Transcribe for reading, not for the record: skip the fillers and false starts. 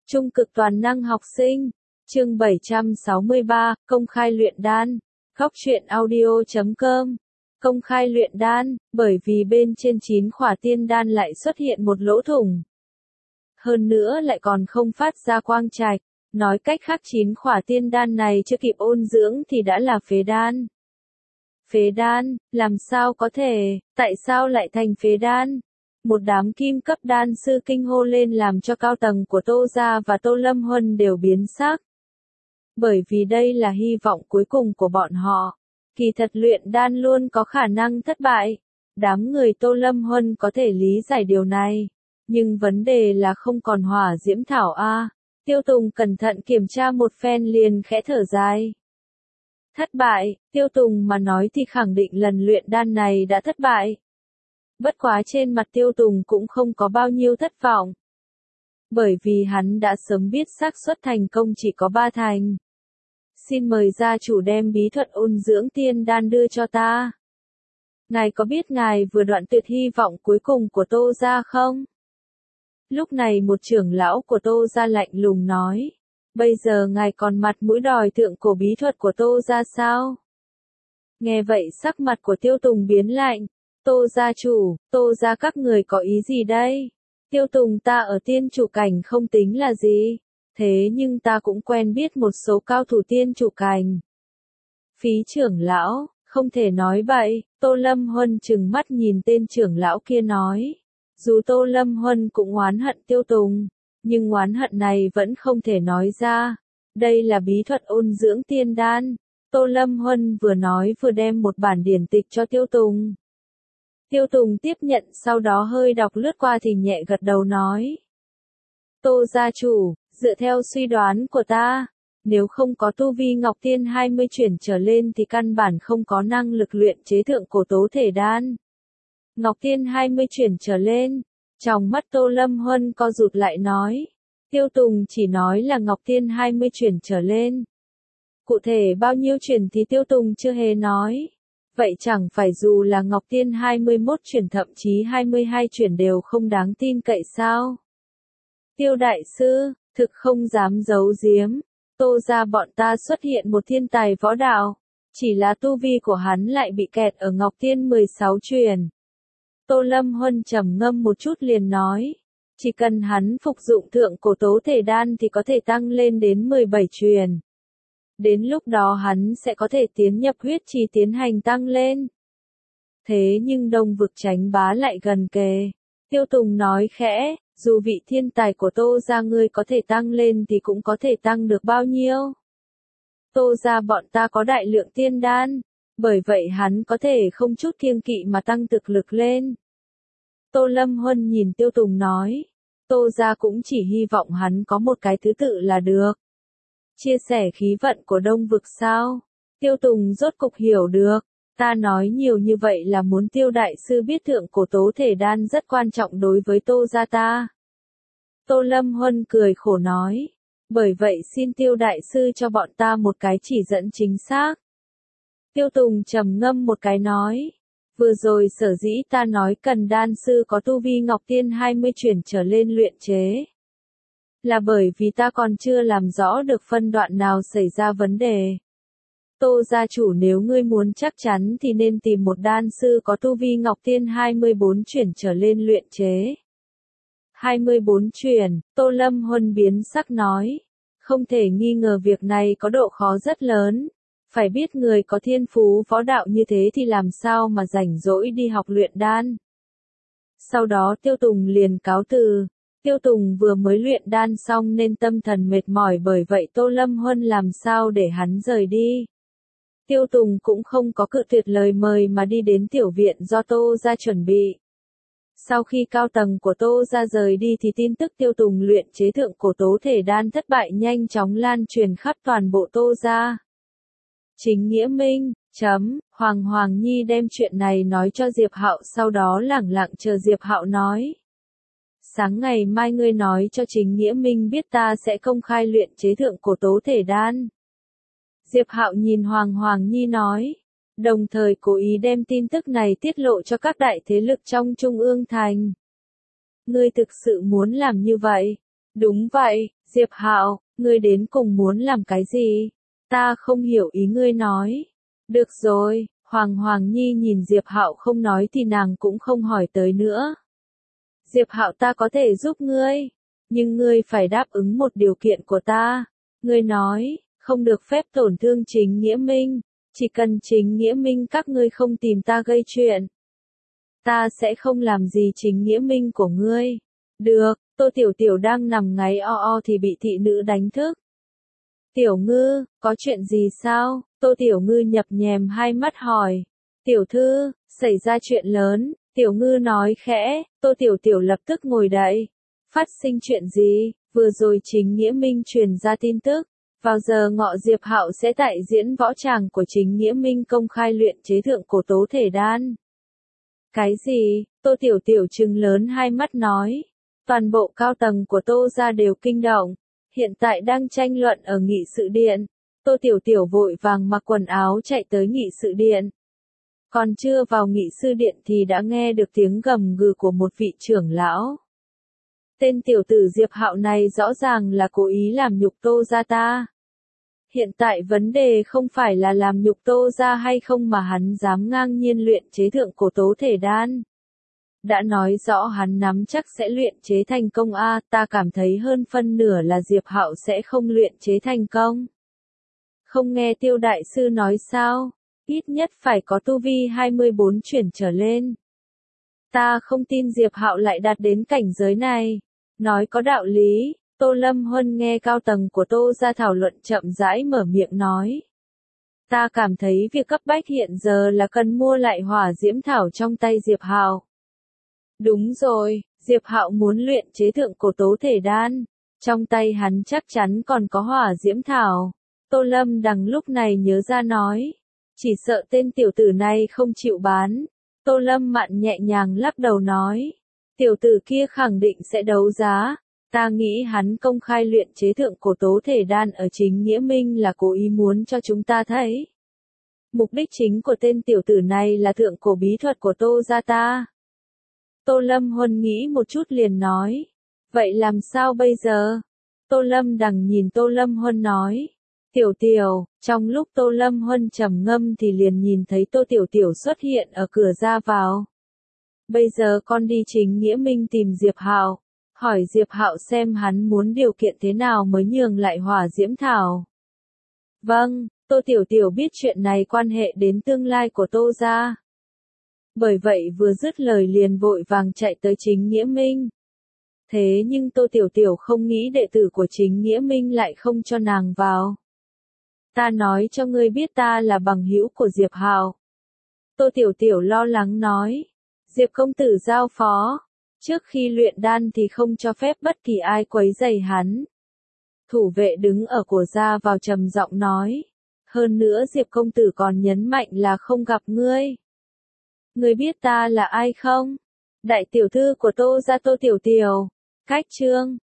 Trung cực toàn năng học sinh. Chương 763, công khai luyện đan. Góc truyện audio.com. Công khai luyện đan, bởi vì bên trên 9 khỏa tiên đan lại xuất hiện một lỗ thủng. Hơn nữa lại còn không phát ra quang trạch. Nói cách khác 9 khỏa tiên đan này chưa kịp ôn dưỡng thì đã là phế đan. Phế đan, làm sao có thể, tại sao lại thành phế đan? Một đám kim cấp đan sư kinh hô lên làm cho cao tầng của Tô Gia và Tô Lâm Huân đều biến sắc. Bởi vì đây là hy vọng cuối cùng của bọn họ. Kỳ thật luyện đan luôn có khả năng thất bại. Đám người Tô Lâm Huân có thể lý giải điều này. Nhưng vấn đề là không còn hỏa diễm thảo a. Tiêu Tùng cẩn thận kiểm tra một phen liền khẽ thở dài. Thất bại, Tiêu Tùng mà nói thì khẳng định lần luyện đan này đã thất bại. Bất quá trên mặt Tiêu Tùng cũng không có bao nhiêu thất vọng. Bởi vì hắn đã sớm biết xác suất thành công chỉ có 3 thành. Xin mời gia chủ đem bí thuật ôn dưỡng tiên đan đưa cho ta. Ngài có biết ngài vừa đoạn tuyệt hy vọng cuối cùng của Tô Gia không? Lúc này một trưởng lão của Tô Gia lạnh lùng nói. Bây giờ ngài còn mặt mũi đòi thượng cổ bí thuật của Tô Gia sao? Nghe vậy sắc mặt của Tiêu Tùng biến lạnh. Tô gia chủ, Tô gia các người có ý gì đây? Tiêu Tùng ta ở tiên chủ cảnh không tính là gì. Thế nhưng ta cũng quen biết một số cao thủ tiên chủ cảnh. Phí trưởng lão, không thể nói bậy. Tô Lâm Huân trừng mắt nhìn tên trưởng lão kia nói. Dù Tô Lâm Huân cũng oán hận Tiêu Tùng, nhưng oán hận này vẫn không thể nói ra. Đây là bí thuật ôn dưỡng tiên đan. Tô Lâm Huân vừa nói vừa đem một bản điển tịch cho Tiêu Tùng. Tiêu Tùng tiếp nhận sau đó hơi đọc lướt qua thì nhẹ gật đầu nói. Tô gia chủ, dựa theo suy đoán của ta, nếu không có tu vi Ngọc Tiên 20 chuyển trở lên thì căn bản không có năng lực luyện chế thượng cổ tố thể đan. Ngọc Tiên 20 chuyển trở lên, trong mắt Tô Lâm Huân co rụt lại nói. Tiêu Tùng chỉ nói là Ngọc Tiên 20 chuyển trở lên. Cụ thể bao nhiêu chuyển thì Tiêu Tùng chưa hề nói. Vậy chẳng phải dù là Ngọc Tiên 21 chuyển thậm chí 22 chuyển đều không đáng tin cậy sao? Tiêu đại sư, thực không dám giấu giếm, Tô gia bọn ta xuất hiện một thiên tài võ đạo, chỉ là tu vi của hắn lại bị kẹt ở Ngọc Tiên 16 chuyển. Tô Lâm Huân trầm ngâm một chút liền nói, chỉ cần hắn phục dụng thượng cổ tố thể đan thì có thể tăng lên đến 17 truyền. Đến lúc đó hắn sẽ có thể tiến nhập huyết trì tiến hành tăng lên. Thế nhưng Đông Vực Chánh Bá lại gần kề. Tiêu Tùng nói khẽ, dù vị thiên tài của Tô gia ngươi có thể tăng lên thì cũng có thể tăng được bao nhiêu. Tô gia bọn ta có đại lượng tiên đan, bởi vậy hắn có thể không chút kiêng kỵ mà tăng thực lực lên. Tô Lâm Huân nhìn Tiêu Tùng nói, Tô gia cũng chỉ hy vọng hắn có một cái thứ tự là được. Chia sẻ khí vận của Đông Vực sao? Tiêu Tùng rốt cục hiểu được. Ta nói nhiều như vậy là muốn Tiêu đại sư biết thượng cổ tố thể đan rất quan trọng đối với Tô gia ta. Tô Lâm Huân cười khổ nói. Bởi vậy xin Tiêu đại sư cho bọn ta một cái chỉ dẫn chính xác. Tiêu Tùng trầm ngâm một cái nói. Vừa rồi sở dĩ ta nói cần đan sư có tu vi Ngọc Tiên 20 chuyển trở lên luyện chế. Là bởi vì ta còn chưa làm rõ được phân đoạn nào xảy ra vấn đề. Tô gia chủ nếu ngươi muốn chắc chắn thì nên tìm một đan sư có tu vi Ngọc Tiên 24 chuyển trở lên luyện chế. 24 chuyển, Tô Lâm Huân biến sắc nói. Không thể nghi ngờ việc này có độ khó rất lớn. Phải biết người có thiên phú võ đạo như thế thì làm sao mà rảnh rỗi đi học luyện đan. Sau đó Tiêu Tùng liền cáo từ. Tiêu Tùng vừa mới luyện đan xong nên tâm thần mệt mỏi bởi vậy Tô Lâm Huân làm sao để hắn rời đi. Tiêu Tùng cũng không có cự tuyệt lời mời mà đi đến tiểu viện do Tô gia chuẩn bị. Sau khi cao tầng của Tô gia rời đi thì tin tức Tiêu Tùng luyện chế thượng cổ tố thể đan thất bại nhanh chóng lan truyền khắp toàn bộ Tô gia. Chính Nghĩa Minh, Hoàng Hoàng Nhi đem chuyện này nói cho Diệp Hạo sau đó lẳng lặng chờ Diệp Hạo nói. Sáng ngày mai ngươi nói cho Chính Nghĩa Minh biết ta sẽ công khai luyện chế thượng cổ tố thể đan. Diệp Hạo nhìn Hoàng Hoàng Nhi nói, đồng thời cố ý đem tin tức này tiết lộ cho các đại thế lực trong Trung ương thành. Ngươi thực sự muốn làm như vậy? Đúng vậy, Diệp Hạo, ngươi đến cùng muốn làm cái gì? Ta không hiểu ý ngươi nói. Được rồi, Hoàng Hoàng Nhi nhìn Diệp Hạo không nói thì nàng cũng không hỏi tới nữa. Diệp Hạo, ta có thể giúp ngươi, nhưng ngươi phải đáp ứng một điều kiện của ta. Ngươi nói, không được phép tổn thương Chính Nghĩa Minh, chỉ cần Chính Nghĩa Minh các ngươi không tìm ta gây chuyện. Ta sẽ không làm gì Chính Nghĩa Minh của ngươi. Được, Tô Tiểu Tiểu đang nằm ngáy o o thì bị thị nữ đánh thức. Tiểu Ngư, có chuyện gì sao? Tô Tiểu Ngư nhập nhèm hai mắt hỏi. Tiểu thư, xảy ra chuyện lớn, Tiểu Ngư nói khẽ, Tô Tiểu Tiểu lập tức ngồi dậy. Phát sinh chuyện gì? Vừa rồi Chính Nghĩa Minh truyền ra tin tức. Vào giờ ngọ Diệp Hạo sẽ tại diễn võ tràng của Chính Nghĩa Minh công khai luyện chế thượng cổ tố thể đan. Cái gì? Tô Tiểu Tiểu trừng lớn hai mắt nói. Toàn bộ cao tầng của Tô gia đều kinh động. Hiện tại đang tranh luận ở nghị sự điện. Tô Tiểu Tiểu vội vàng mặc quần áo chạy tới nghị sự điện. Còn chưa vào nghị sự điện thì đã nghe được tiếng gầm gừ của một vị trưởng lão. Tên tiểu tử Diệp Hạo này rõ ràng là cố ý làm nhục Tô gia ta. Hiện tại vấn đề không phải là làm nhục Tô gia hay không mà hắn dám ngang nhiên luyện chế thượng cổ tố thể đan. Đã nói rõ hắn nắm chắc sẽ luyện chế thành công ta cảm thấy hơn phân nửa là Diệp Hạo sẽ không luyện chế thành công. Không nghe Tiêu đại sư nói sao, ít nhất phải có tu vi 24 chuyển trở lên. Ta không tin Diệp Hạo lại đạt đến cảnh giới này. Nói có đạo lý, Tô Lâm Huân nghe cao tầng của Tô gia thảo luận chậm rãi mở miệng nói. Ta cảm thấy việc cấp bách hiện giờ là cần mua lại hỏa diễm thảo trong tay Diệp Hạo. Đúng rồi, Diệp Hạo muốn luyện chế thượng cổ tố thể đan, trong tay hắn chắc chắn còn có hỏa diễm thảo. Tô Lâm Đằng lúc này nhớ ra nói, chỉ sợ tên tiểu tử này không chịu bán. Tô Lâm Mạn nhẹ nhàng lắc đầu nói, tiểu tử kia khẳng định sẽ đấu giá. Ta nghĩ hắn công khai luyện chế thượng cổ tố thể đan ở Chính Nghĩa Minh là cố ý muốn cho chúng ta thấy. Mục đích chính của tên tiểu tử này là thượng cổ bí thuật của Tô gia ta. Tô Lâm Huân nghĩ một chút liền nói. Vậy làm sao bây giờ? Tô Lâm Đằng nhìn Tô Lâm Huân nói. Tiểu Tiểu, trong lúc Tô Lâm Huân trầm ngâm thì liền nhìn thấy Tô Tiểu Tiểu xuất hiện ở cửa ra vào. Bây giờ con đi Chính Nghĩa Minh tìm Diệp Hạo, hỏi Diệp Hạo xem hắn muốn điều kiện thế nào mới nhường lại hỏa diễm thảo. Vâng, Tô Tiểu Tiểu biết chuyện này quan hệ đến tương lai của Tô gia. Bởi vậy vừa dứt lời liền vội vàng chạy tới Chính Nghĩa Minh. Thế nhưng Tô Tiểu Tiểu không nghĩ đệ tử của Chính Nghĩa Minh lại không cho nàng vào. Ta nói cho ngươi biết ta là bằng hữu của Diệp Hạo. Tô Tiểu Tiểu lo lắng nói. Diệp công tử giao phó. Trước khi luyện đan thì không cho phép bất kỳ ai quấy rầy hắn. Thủ vệ đứng ở cửa ra vào trầm giọng nói. Hơn nữa Diệp công tử còn nhấn mạnh là không gặp ngươi. Ngươi biết ta là ai không? Đại tiểu thư của Tô gia Tô Tiểu Tiểu. Cách chương